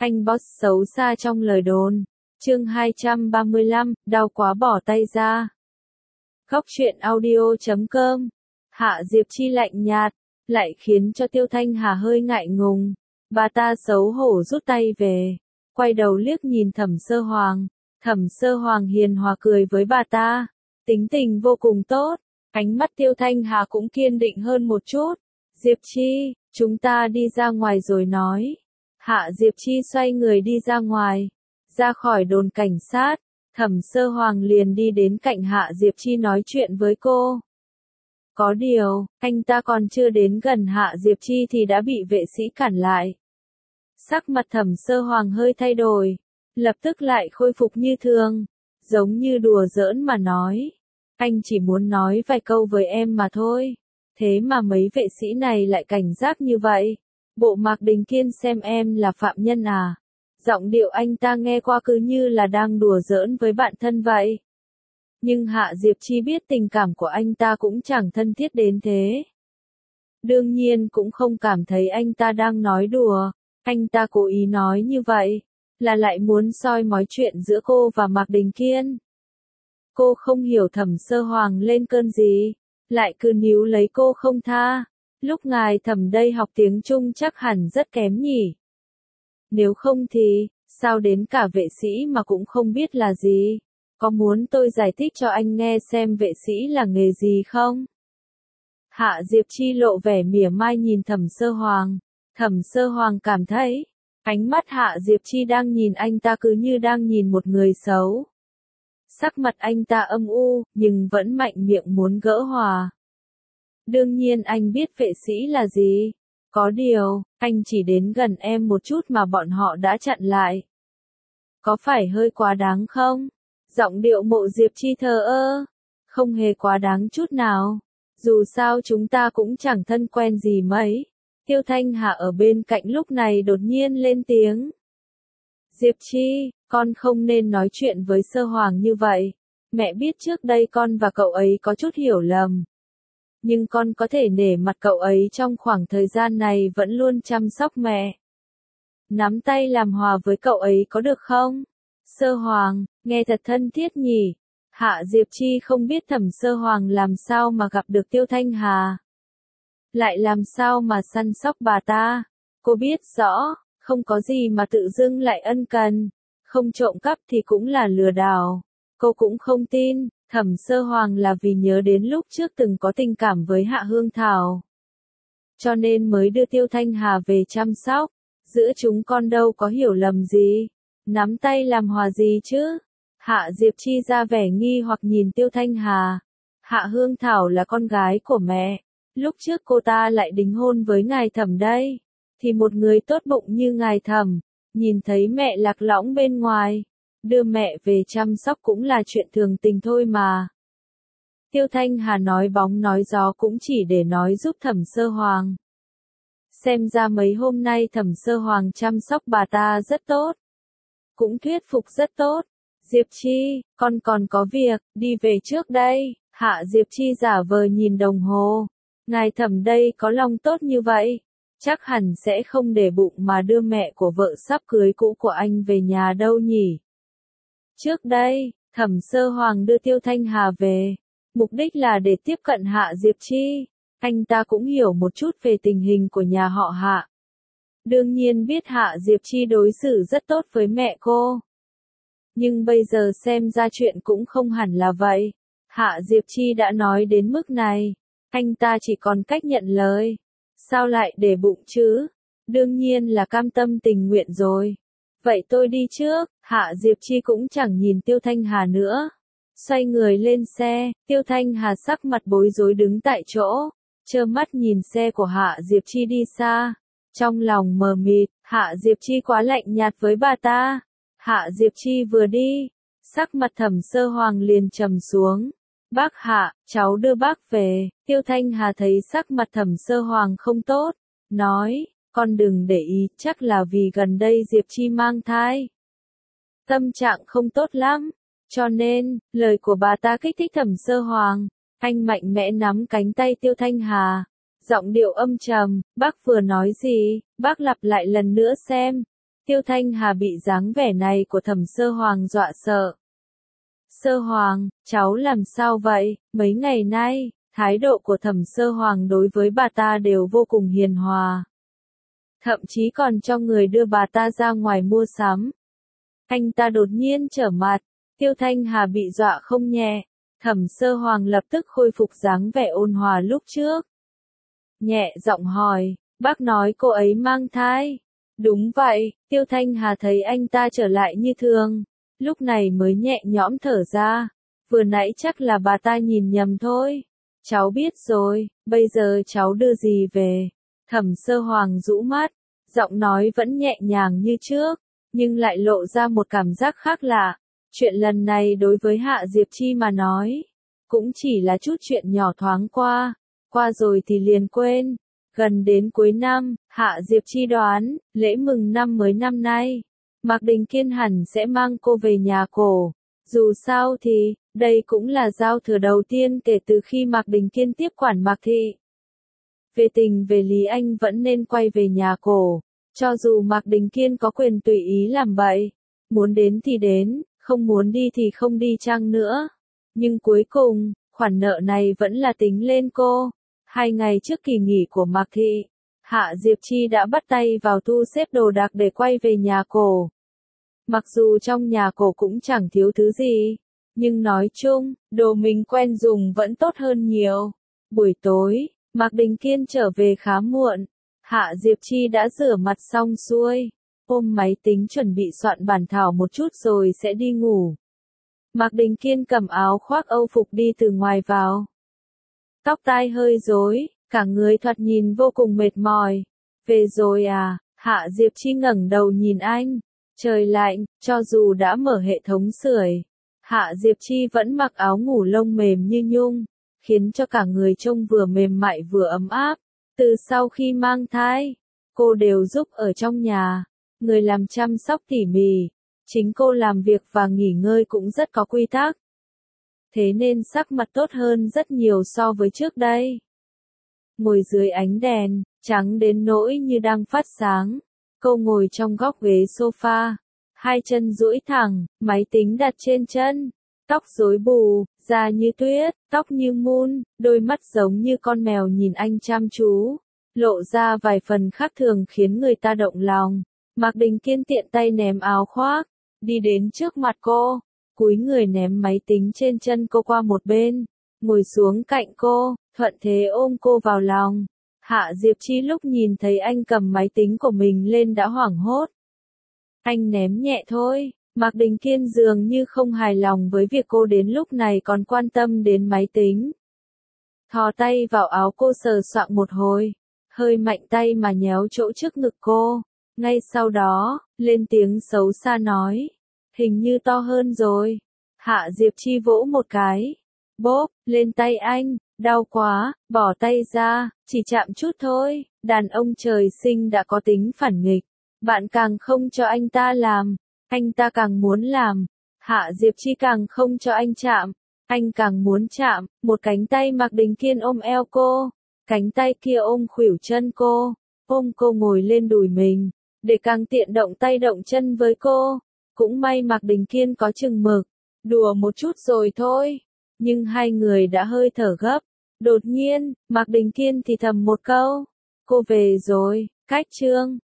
Anh boss xấu xa trong lời đồn. Chương 235, đau quá bỏ tay ra. Góc truyện audio.com. Hạ Diệp Chi lạnh nhạt, lại khiến cho Tiêu Thanh Hà hơi ngại ngùng. Bà ta xấu hổ rút tay về, quay đầu liếc nhìn Thẩm Sơ Hoàng. Thẩm Sơ Hoàng hiền hòa cười với bà ta, tính tình vô cùng tốt. Ánh mắt Tiêu Thanh Hà cũng kiên định hơn một chút. Diệp Chi, chúng ta đi ra ngoài rồi nói. Hạ Diệp Chi xoay người đi ra ngoài, ra khỏi đồn cảnh sát. Thẩm Sơ Hoàng liền đi đến cạnh Hạ Diệp Chi nói chuyện với cô. Có điều, anh ta còn chưa đến gần Hạ Diệp Chi thì đã bị vệ sĩ cản lại. Sắc mặt Thẩm Sơ Hoàng hơi thay đổi, lập tức lại khôi phục như thường, giống như đùa giỡn mà nói. Anh chỉ muốn nói vài câu với em mà thôi, thế mà mấy vệ sĩ này lại cảnh giác như vậy. Bộ Mạc Đình Kiên xem em là phạm nhân à? Giọng điệu anh ta nghe qua cứ như là đang đùa giỡn với bạn thân vậy. Nhưng Hạ Diệp Chi biết tình cảm của anh ta cũng chẳng thân thiết đến thế. Đương nhiên cũng không cảm thấy anh ta đang nói đùa. Anh ta cố ý nói như vậy, là lại muốn soi mói chuyện giữa cô và Mạc Đình Kiên. Cô không hiểu Thẩm Sơ Hoàng lên cơn gì, lại cứ níu lấy cô không tha. Lúc ngài Thẩm đây học tiếng Trung chắc hẳn rất kém nhỉ. Nếu không thì, sao đến cả vệ sĩ mà cũng không biết là gì? Có muốn tôi giải thích cho anh nghe xem vệ sĩ là nghề gì không? Hạ Diệp Chi lộ vẻ mỉa mai nhìn Thẩm Sơ Hoàng. Thẩm Sơ Hoàng cảm thấy, ánh mắt Hạ Diệp Chi đang nhìn anh ta cứ như đang nhìn một người xấu. Sắc mặt anh ta âm u, nhưng vẫn mạnh miệng muốn gỡ hòa. Đương nhiên anh biết vệ sĩ là gì. Có điều, anh chỉ đến gần em một chút mà bọn họ đã chặn lại. Có phải hơi quá đáng không? Giọng điệu Mộ Diệp Chi thờ ơ. Không hề quá đáng chút nào. Dù sao chúng ta cũng chẳng thân quen gì mấy. Tiêu Thanh Hà ở bên cạnh lúc này đột nhiên lên tiếng. Diệp Chi, con không nên nói chuyện với Sơ Hoàng như vậy. Mẹ biết trước đây con và cậu ấy có chút hiểu lầm. Nhưng con có thể nể mặt cậu ấy trong khoảng thời gian này vẫn luôn chăm sóc mẹ. Nắm tay làm hòa với cậu ấy có được không? Sơ Hoàng, nghe thật thân thiết nhỉ. Hạ Diệp Chi không biết Thẩm Sơ Hoàng làm sao mà gặp được Tiêu Thanh Hà. Lại làm sao mà săn sóc bà ta. Cô biết rõ, không có gì mà tự dưng lại ân cần. Không trộm cắp thì cũng là lừa đảo. Cô cũng không tin, Thẩm Sơ Hoàng là vì nhớ đến lúc trước từng có tình cảm với Hạ Hương Thảo. Cho nên mới đưa Tiêu Thanh Hà về chăm sóc. Giữa chúng con đâu có hiểu lầm gì. Nắm tay làm hòa gì chứ? Hạ Diệp Chi ra vẻ nghi hoặc nhìn Tiêu Thanh Hà. Hạ Hương Thảo là con gái của mẹ. Lúc trước cô ta lại đính hôn với ngài Thẩm đây. Thì một người tốt bụng như ngài Thẩm, nhìn thấy mẹ lạc lõng bên ngoài, đưa mẹ về chăm sóc cũng là chuyện thường tình thôi mà. Tiêu Thanh Hà nói bóng nói gió cũng chỉ để nói giúp Thẩm Sơ Hoàng. Xem ra mấy hôm nay Thẩm Sơ Hoàng chăm sóc bà ta rất tốt. Cũng thuyết phục rất tốt. Diệp Chi, con còn có việc, đi về trước đây. Hạ Diệp Chi giả vờ nhìn đồng hồ. Ngài Thẩm đây có lòng tốt như vậy, chắc hẳn sẽ không để bụng mà đưa mẹ của vợ sắp cưới cũ của anh về nhà đâu nhỉ. Trước đây, Thẩm Sơ Hoàng đưa Tiêu Thanh Hà về, mục đích là để tiếp cận Hạ Diệp Chi. Anh ta cũng hiểu một chút về tình hình của nhà họ Hạ. Đương nhiên biết Hạ Diệp Chi đối xử rất tốt với mẹ cô. Nhưng bây giờ xem ra chuyện cũng không hẳn là vậy. Hạ Diệp Chi đã nói đến mức này, anh ta chỉ còn cách nhận lời. Sao lại để bụng chứ? Đương nhiên là cam tâm tình nguyện rồi. Vậy tôi đi trước. Hạ Diệp Chi cũng chẳng nhìn Tiêu Thanh Hà nữa. Xoay người lên xe, Tiêu Thanh Hà sắc mặt bối rối đứng tại chỗ, trơ mắt nhìn xe của Hạ Diệp Chi đi xa. Trong lòng mờ mịt, Hạ Diệp Chi quá lạnh nhạt với bà ta. Hạ Diệp Chi vừa đi, sắc mặt Thẩm Sơ Hoàng liền trầm xuống. Bác Hạ, cháu đưa bác về. Tiêu Thanh Hà thấy sắc mặt Thẩm Sơ Hoàng không tốt, nói, con đừng để ý, chắc là vì gần đây Diệp Chi mang thai. Tâm trạng không tốt lắm, cho nên, lời của bà ta kích thích Thẩm Sơ Hoàng. Anh mạnh mẽ nắm cánh tay Tiêu Thanh Hà, giọng điệu âm trầm, bác vừa nói gì, bác lặp lại lần nữa xem. Tiêu Thanh Hà bị dáng vẻ này của Thẩm Sơ Hoàng dọa sợ. Sơ Hoàng, cháu làm sao vậy? Mấy ngày nay, thái độ của Thẩm Sơ Hoàng đối với bà ta đều vô cùng hiền hòa. Thậm chí còn cho người đưa bà ta ra ngoài mua sắm. Anh ta đột nhiên trở mặt, Tiêu Thanh Hà bị dọa không nhẹ. Thẩm Sơ Hoàng lập tức khôi phục dáng vẻ ôn hòa lúc trước. Nhẹ giọng hỏi, bác nói cô ấy mang thai. Đúng vậy, Tiêu Thanh Hà thấy anh ta trở lại như thường, lúc này mới nhẹ nhõm thở ra. Vừa nãy chắc là bà ta nhìn nhầm thôi. Cháu biết rồi, bây giờ cháu đưa gì về? Thẩm Sơ Hoàng rũ mắt, giọng nói vẫn nhẹ nhàng như trước, nhưng lại lộ ra một cảm giác khác lạ. Chuyện lần này đối với Hạ Diệp Chi mà nói, cũng chỉ là chút chuyện nhỏ thoáng qua rồi thì liền quên. Gần đến cuối năm, Hạ Diệp Chi đoán, lễ mừng năm mới năm nay, Mạc Đình Kiên hẳn sẽ mang cô về nhà cổ. Dù sao thì, đây cũng là giao thừa đầu tiên kể từ khi Mạc Đình Kiên tiếp quản Mạc Thị. Về tình về lý anh vẫn nên quay về nhà cổ, cho dù Mạc Đình Kiên có quyền tùy ý làm bậy, muốn đến thì đến, không muốn đi thì không đi chăng nữa. Nhưng cuối cùng, khoản nợ này vẫn là tính lên cô. 2 ngày trước kỳ nghỉ của Mạc Thị, Hạ Diệp Chi đã bắt tay vào thu xếp đồ đạc để quay về nhà cổ. Mặc dù trong nhà cổ cũng chẳng thiếu thứ gì, nhưng nói chung, đồ mình quen dùng vẫn tốt hơn nhiều. Buổi tối, Mạc Đình Kiên trở về khá muộn. Hạ Diệp Chi đã rửa mặt xong xuôi, ôm máy tính chuẩn bị soạn bản thảo một chút rồi sẽ đi ngủ. Mạc Đình Kiên cầm áo khoác Âu phục đi từ ngoài vào. Tóc tai hơi rối, cả người thoạt nhìn vô cùng mệt mỏi. Về rồi à? Hạ Diệp Chi ngẩng đầu nhìn anh. Trời lạnh, cho dù đã mở hệ thống sưởi, Hạ Diệp Chi vẫn mặc áo ngủ lông mềm như nhung, khiến cho cả người trông vừa mềm mại vừa ấm áp. Từ sau khi mang thai, cô đều giúp ở trong nhà, người làm chăm sóc tỉ mỉ. Chính cô làm việc và nghỉ ngơi cũng rất có quy tắc. Thế nên sắc mặt tốt hơn rất nhiều so với trước đây. Ngồi dưới ánh đèn, trắng đến nỗi như đang phát sáng. Cô ngồi trong góc ghế sofa, hai chân duỗi thẳng, máy tính đặt trên chân, tóc rối bù, da như tuyết, tóc như mun, đôi mắt giống như con mèo nhìn anh chăm chú, lộ ra vài phần khác thường khiến người ta động lòng. Mạc Đình Kiên tiện tay ném áo khoác, đi đến trước mặt cô, cúi người ném máy tính trên chân cô qua một bên, ngồi xuống cạnh cô, thuận thế ôm cô vào lòng. Hạ Diệp Chi lúc nhìn thấy anh cầm máy tính của mình lên đã hoảng hốt. Anh ném nhẹ thôi. Mạc Đình Kiên dường như không hài lòng với việc cô đến lúc này còn quan tâm đến máy tính. Thò tay vào áo cô sờ soạng một hồi, hơi mạnh tay mà nhéo chỗ trước ngực cô. Ngay sau đó, lên tiếng xấu xa nói, hình như to hơn rồi. Hạ Diệp Chi vỗ một cái, bốp, lên tay anh, đau quá, bỏ tay ra, chỉ chạm chút thôi. Đàn ông trời sinh đã có tính phản nghịch, bạn càng không cho anh ta làm, anh ta càng muốn làm. Hạ Diệp Chi càng không cho anh chạm, anh càng muốn chạm. Một cánh tay Mạc Đình Kiên ôm eo cô, cánh tay kia ôm khuỷu chân cô, ôm cô ngồi lên đùi mình, để càng tiện động tay động chân với cô. Cũng may Mạc Đình Kiên có chừng mực, đùa một chút rồi thôi, nhưng hai người đã hơi thở gấp. Đột nhiên, Mạc Đình Kiên thì thầm một câu, cô về rồi, cách chương.